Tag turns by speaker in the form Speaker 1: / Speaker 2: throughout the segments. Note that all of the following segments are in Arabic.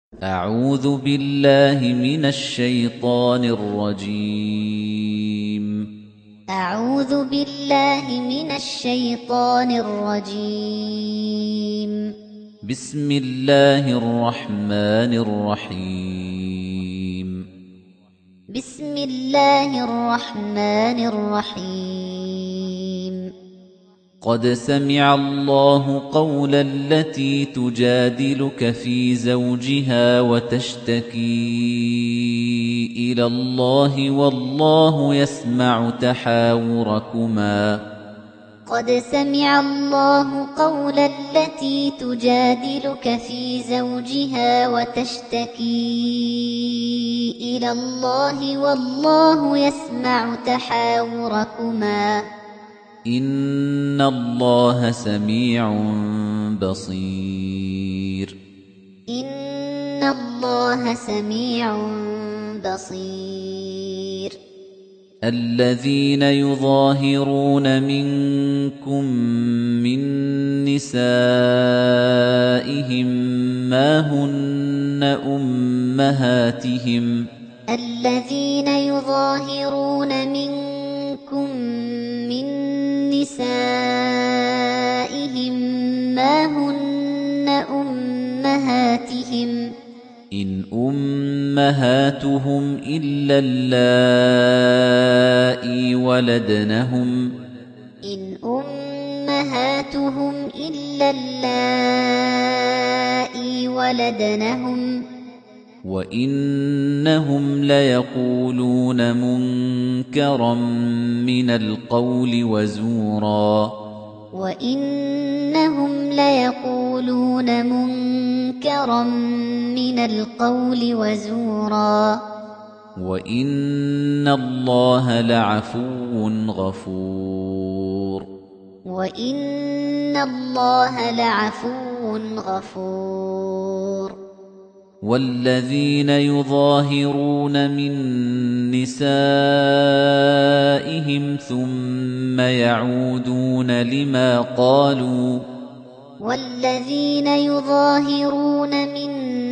Speaker 1: أعوذ بالله من الشيطان الرجيم.
Speaker 2: أعوذ بالله من الشيطان الرجيم.
Speaker 1: بسم الله الرحمن الرحيم.
Speaker 2: بسم الله الرحمن الرحيم.
Speaker 1: قد سمع الله قول التي تجادلك في زوجها وتشتكي إلى الله والله يسمع تحاوركما.
Speaker 2: قد سمع الله قول التي تجادلك في زوجها وتشتكي إلى الله والله يسمع تحاوركما.
Speaker 1: إن الله سميع بصير.
Speaker 2: إن الله سميع بصير.
Speaker 1: الذين يظاهرون منكم من نسائهم ما هن أمهاتهم.
Speaker 2: الذين يظاهرون منكم من نسائهم ما هن أمهاتهم.
Speaker 1: إن أمهاتهم إلا اللائي ولدنهم.
Speaker 2: إن أمهاتهم إلا اللائي ولدنهم.
Speaker 1: وإنهم ليقولون منكرا من القول وزورا.
Speaker 2: وإنهم ليقولون منكرا من القول وزورا.
Speaker 1: وإن الله لعفو غفور.
Speaker 2: وإن الله لعفو غفور.
Speaker 1: والذين يظاهرون من نسائهم ثم يعودون لما قالوا.
Speaker 2: والذين يظاهرون من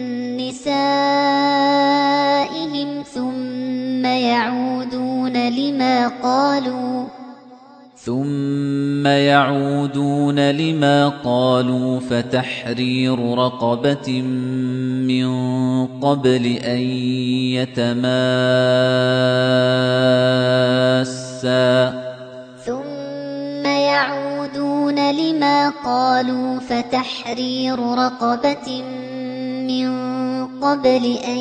Speaker 2: نسائهم ثم يعودون لما قالوا فتحرير رقبة من قبل أن يتماسا. ثم يعودون لما قالوا فتحرير رقبة من قبل أن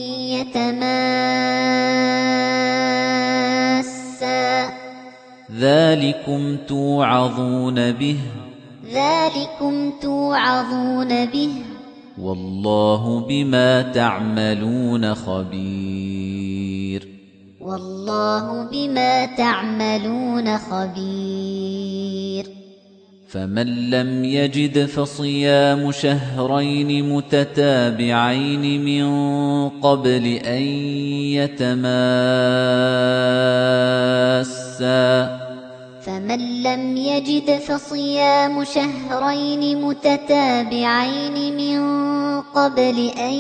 Speaker 2: يتماسا.
Speaker 1: ذلكم توعظون به.
Speaker 2: ذلكم توعظون به.
Speaker 1: والله بما تعملون خبير.
Speaker 2: والله بما تعملون خبير.
Speaker 1: فمن لم يجد فصيام شهرين متتابعين من قبل أن يتماسا.
Speaker 2: فمن لم يجد فصيام شهرين متتابعين من قبل أن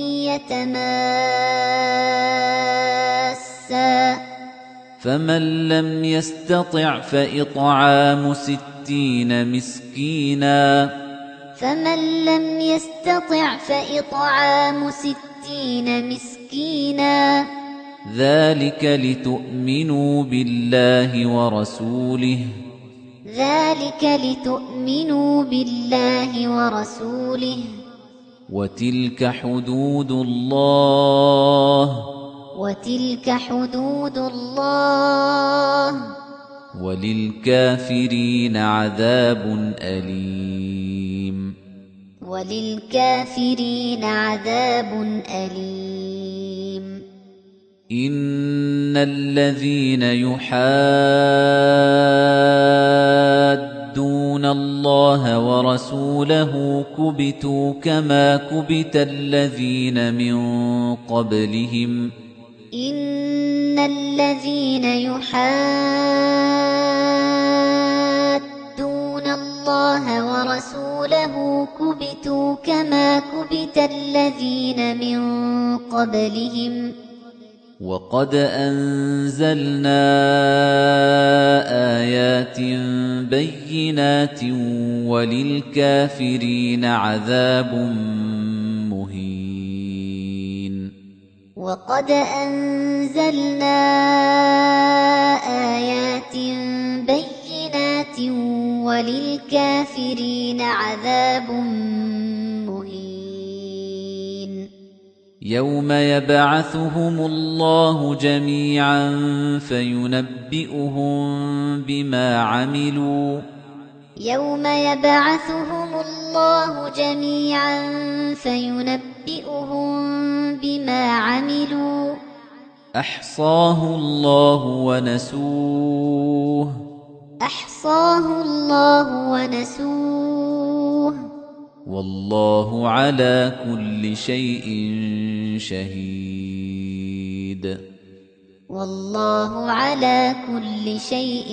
Speaker 2: يتماسا.
Speaker 1: فمن لم يستطع فإطعام 60 مسكينا.
Speaker 2: فمن لم يستطع فإطعام 60 مسكينا.
Speaker 1: ذلك لتؤمنوا بالله ورسوله.
Speaker 2: ذلك لتؤمنوا بالله ورسوله.
Speaker 1: وتلك حدود الله.
Speaker 2: وتلك حدود الله.
Speaker 1: وللكافرين عذاب أليم.
Speaker 2: وللكافرين عذاب أليم.
Speaker 1: إن الذين يحادون الله ورسوله كبتوا كما كبت الذين من قبلهم.
Speaker 2: إن الذين يحادون الله ورسوله ورسوله كبتوا كما كبت الذين من قبلهم
Speaker 1: وقد أنزلنا آيات بينات وللكافرين عذاب مهين
Speaker 2: وقد أنزلنا آيات بينات وللكافرين عذاب مهين
Speaker 1: يوم يبعثهم الله جميعا فينبئهم بما عملوا
Speaker 2: يوم يبعثهم الله جميعا فينبئهم بما عملوا
Speaker 1: أحصاه الله ونسوه
Speaker 2: أحصاه الله ونسوه
Speaker 1: والله على كل شيء شهيد
Speaker 2: والله على كل شيء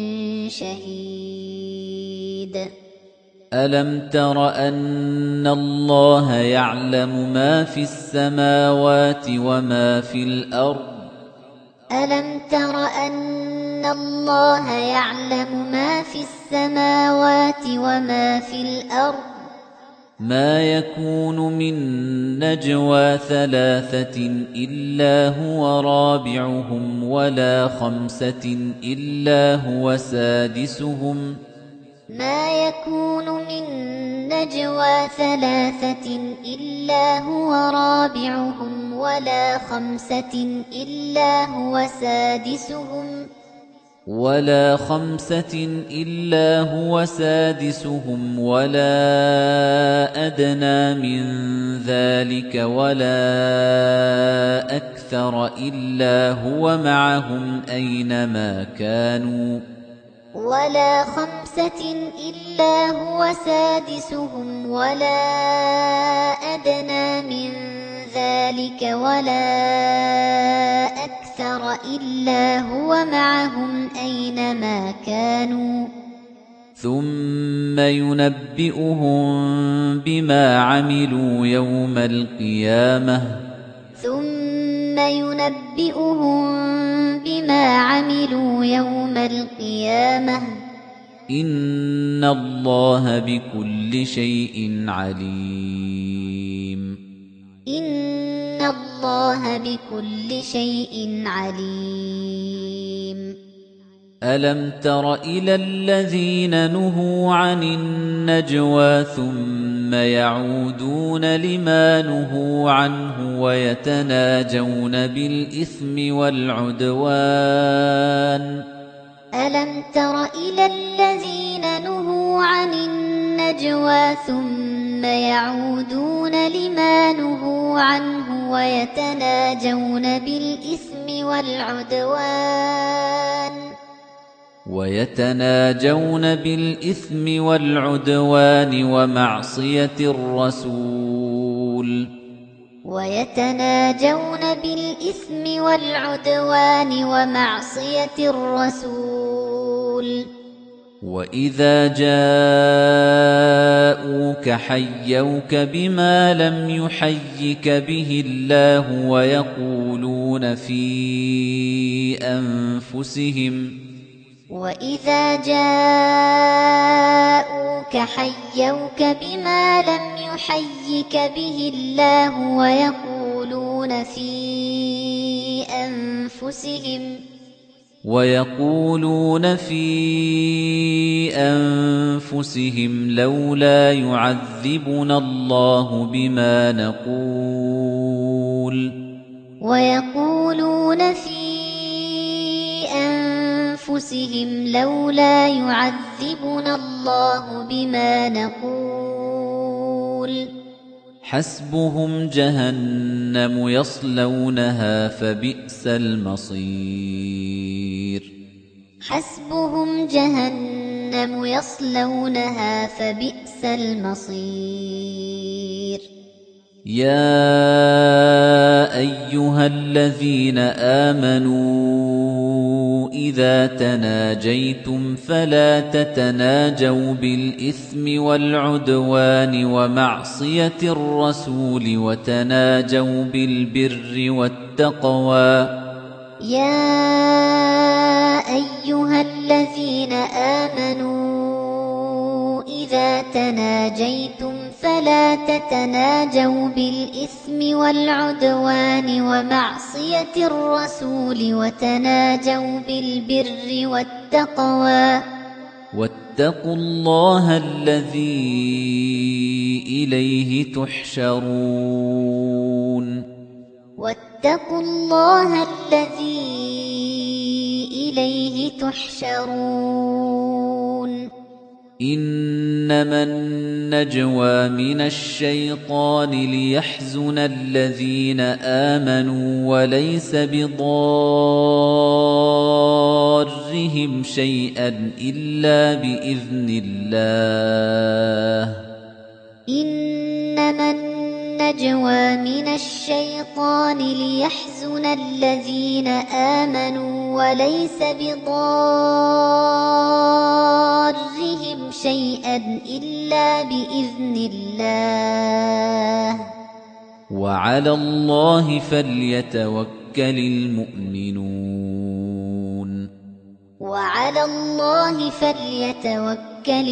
Speaker 2: شهيد
Speaker 1: ألم تر أن الله يعلم ما في السماوات وما في الأرض
Speaker 2: ألم تر أن الله يعلم ما في السماوات وما في الأرض
Speaker 1: ما يكون من نجوى ثلاثة إلا هو رابعهم ولا خمسة إلا هو سادسهم
Speaker 2: ما يكون من نجوى ثلاثة إلا هو رابعهم ولا خمسة إلا هو سادسهم
Speaker 1: ولا خمسة إلا هو سادسهم ولا أدنى من ذلك ولا أكثر إلا هو معهم أينما كانوا
Speaker 2: ولا خمسة إلا هو سادسهم ولا أدنى من ذلك ولا أكثر إلا هو معهم أينما كانوا
Speaker 1: ثم ينبئهم بما عملوا يوم القيامة
Speaker 2: ثم ينبئهم بما عملوا يوم القيامة
Speaker 1: إن الله بكل شيء عليم
Speaker 2: إن الله بكل شيء عليم
Speaker 1: ألم تر إلى الذين نهوا عن النجوى ثم يعودون لما نهوا عنه ويتناجون بالإثم والعدوان
Speaker 2: ألم تر إلى الذين نهوا عن النجوى ثم يعودون لما نهوا عنه ويتناجون بالإثم والعدوان ومعصية الرسول وإذا جاءوك حيوك بما لم يحيك به الله ويقولون في أنفسهم لولا يعذبنا الله بما نقول حسبهم جهنم يصلونها فبئس المصير يا أيها الذين آمنوا إذا
Speaker 1: تناجيتم فلا تتناجوا بالإثم والعدوان ومعصية الرسول وتناجوا بالبر والتقوى
Speaker 2: يا أيها الذين آمنوا إذا تناجيتم فلا تتناجوا بالإثم والعدوان ومعصية الرسول وتناجوا بالبر والتقوى
Speaker 1: واتقوا الله الذي إليه تحشرون
Speaker 2: واتقوا الله الذي إليه تحشرون
Speaker 1: إنما النجوى من الشيطان ليحزن الذين آمنوا وليس بضارهم شيئا إلا بإذن الله
Speaker 2: إنما النجوى من الشيطان ليحزن الذين آمنوا وليس بضارهم شيئا إلا بإذن الله
Speaker 1: وعلى الله فليتوكل المؤمنون
Speaker 2: وعلى الله فليتوكل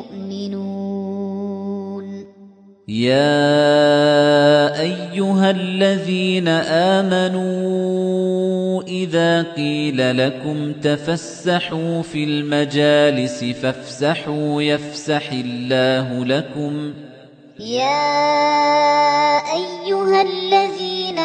Speaker 2: المؤمنون
Speaker 1: يا أيها الذين آمنوا إذا قيل لكم تفسحوا في المجالس فافسحوا يفسح الله لكم
Speaker 2: يا أيها الذين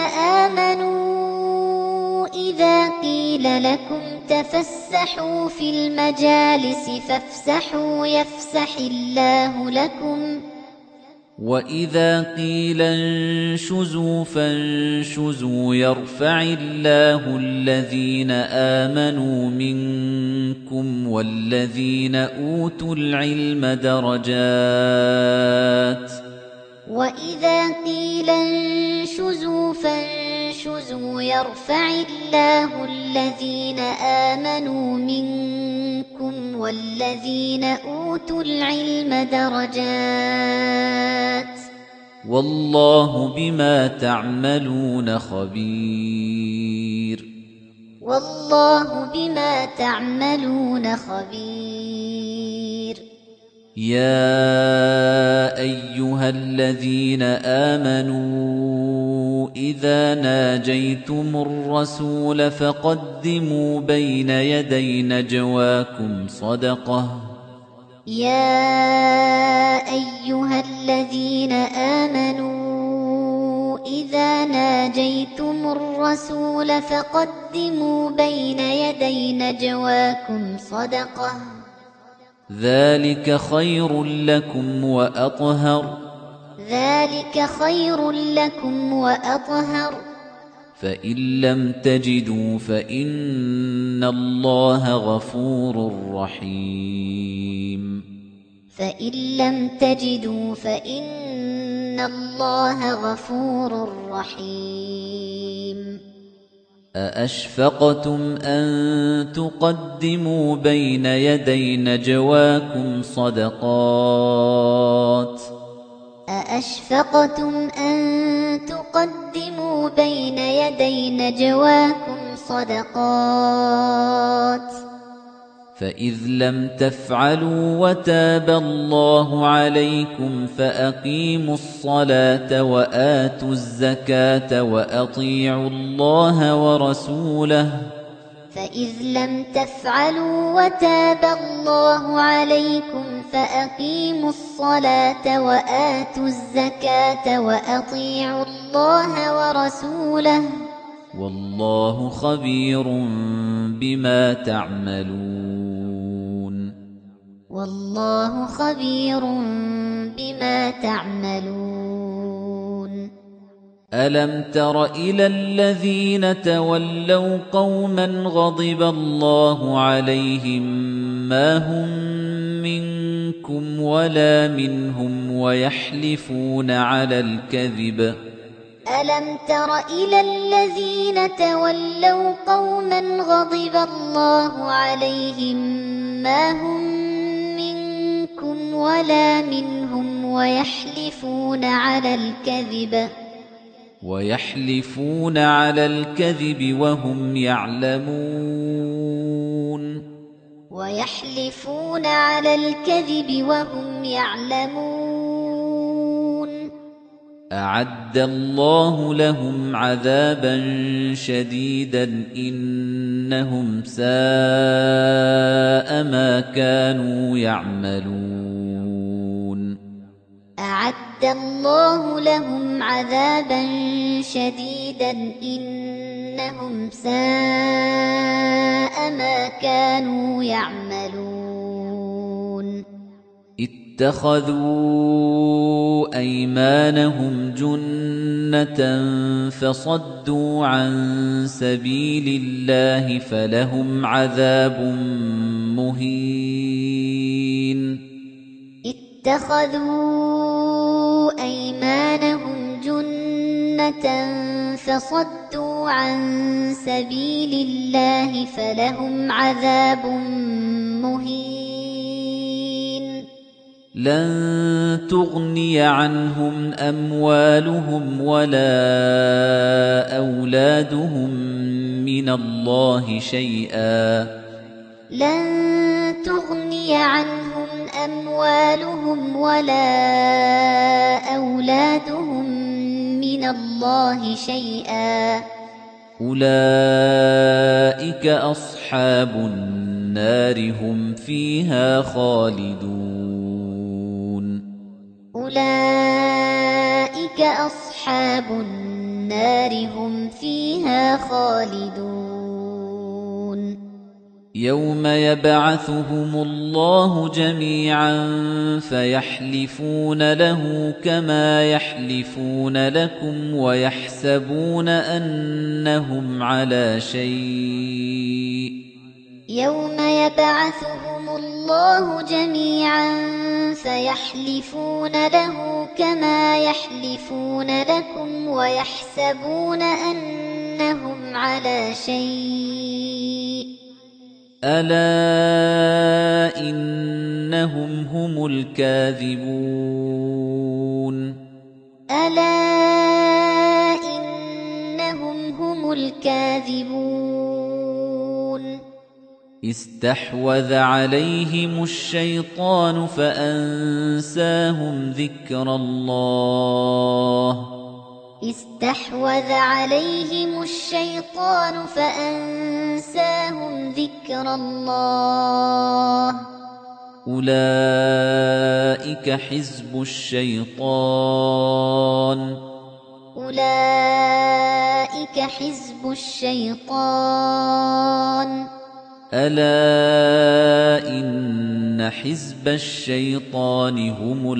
Speaker 2: آمنوا إذا قيل لكم تفسحوا في المجالس فافسحوا يفسح الله لكم
Speaker 1: وإذا قيل انشزوا فانشزوا يرفع الله الذين آمنوا منكم والذين أوتوا العلم درجات
Speaker 2: وإذا قيل انشزوا فانشزوا يرفع الله الذين آمنوا منكم والذين أوتوا العلم درجات
Speaker 1: والله بما تعملون خبير
Speaker 2: والله بما تعملون خبير
Speaker 1: يا أيها الذين آمنوا إذا ناجيتم الرسول فقدموا بين يدي نجواكم صدقة
Speaker 2: يا أيها الذين آمنوا إذا ناجيتم الرسول فقدموا بين يدي نجواكم صدقة
Speaker 1: ذلك خير لكم وأطهر
Speaker 2: ذلك خير لكم وأطهر
Speaker 1: فإن لم تجدوا فإن الله غفور رحيم
Speaker 2: فإن لم تجدوا فإن الله غفور رحيم
Speaker 1: أأشفقتم أن تقدموا بين يدي نجواكم صدقات
Speaker 2: أأشفقتم أن تقدموا بين يدي نجواكم صدقات
Speaker 1: فإذ لم تفعلوا وتاب الله عليكم فأقيموا الصلاة وآتوا الزكاة وأطيعوا الله ورسوله
Speaker 2: فإذ لم تفعلوا وتاب الله عليكم فأقيموا الصلاة وآتوا الزكاة وأطيعوا الله ورسوله
Speaker 1: والله خبير بما تعملون
Speaker 2: والله خبير بما تعملون
Speaker 1: ألم تر إلى الذين تولوا قوما غضب الله عليهم ما هم منكم ولا منهم ويحلفون على الكذب
Speaker 2: ألم تر إلى الذين تولوا قوما غضب الله عليهم ما هم منكم ولا منهم
Speaker 1: ويحلفون على الكذب وهم يعلمون أعد الله لهم عذابا شديدا إنهم ساء ما كانوا يعملون
Speaker 2: أعد الله لهم عذابا شديدا إنهم ساء ما كانوا يعملون
Speaker 1: اتخذوا أيمانهم جنة فصدوا عن سبيل الله فلهم عذاب مهين
Speaker 2: اتخذوا أيمانهم جنة فصدوا عن سبيل الله فلهم عذاب مهين
Speaker 1: لن تغني عنهم أموالهم ولا أولادهم من الله شيئا
Speaker 2: لن تغني عنهم أموالهم ولا أولادهم من الله شيئا
Speaker 1: أولئك أصحاب النار هم فيها خالدون يوم يبعثهم الله جميعا فيحلفون له كما يحلفون لكم ويحسبون أنهم على شيء
Speaker 2: يوم يبعثهم الله جميعا فيحلفون له كما يحلفون لكم ويحسبون أنهم على شيء
Speaker 1: ألا إنهم هم الكاذبون استحوذ عليهم الشيطان فأنساهم ذكر الله أولئك حزب الشيطان ألا إن حزب الشيطان هم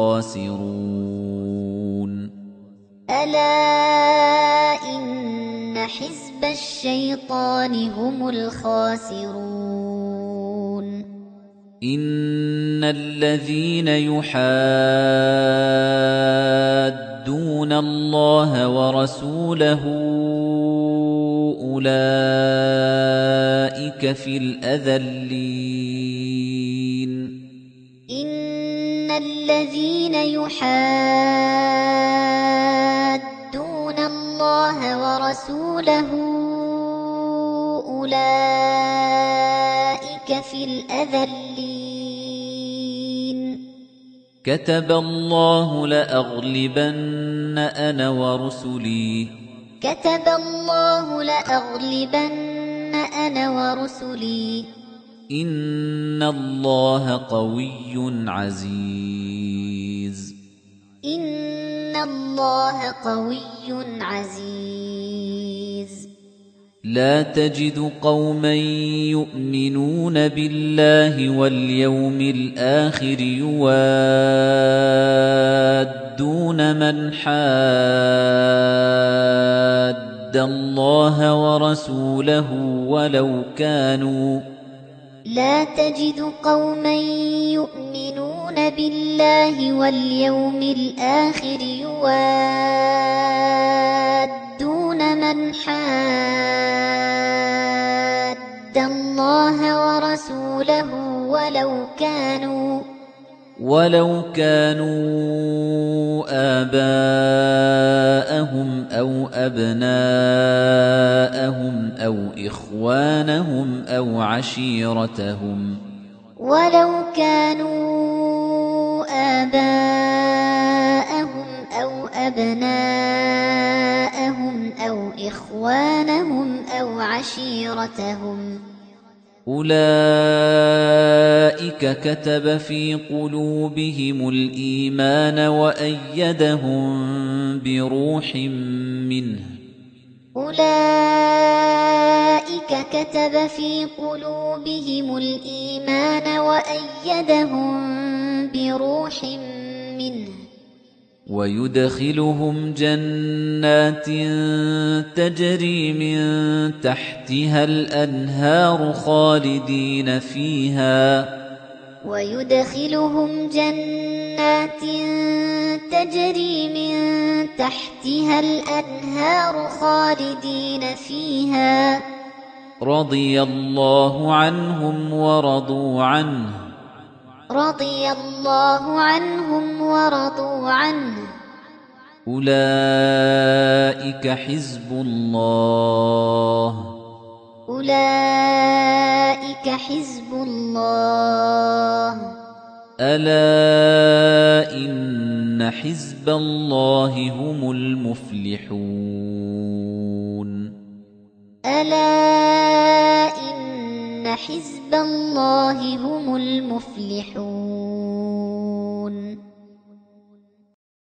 Speaker 1: الخاسرون إن الذين يحادون الله ورسوله أولئك في الأذلين
Speaker 2: إن الذين يحادون الله ورسوله أولئك في الأذلين
Speaker 1: كتب الله لأغلبن أنا ورسلي إن الله قوي عزيز لا تجد قوما يؤمنون بالله واليوم الآخر يوادون من حاد الله ورسوله
Speaker 2: لا تجد قوما يؤمنون بالله واليوم الآخر يوادون من حاد الله ورسوله ولو كانوا آباءهم أو أبناءهم أو إخوانهم أو عشيرتهم أولئك كتب في قلوبهم الإيمان وأيدهم بروح منه ويدخلهم جنات تجري من تحتها الأنهار خالدين فيها رضي الله عنهم ورضوا عنه أولئك حزب الله ألا إن حزب الله هم المفلحون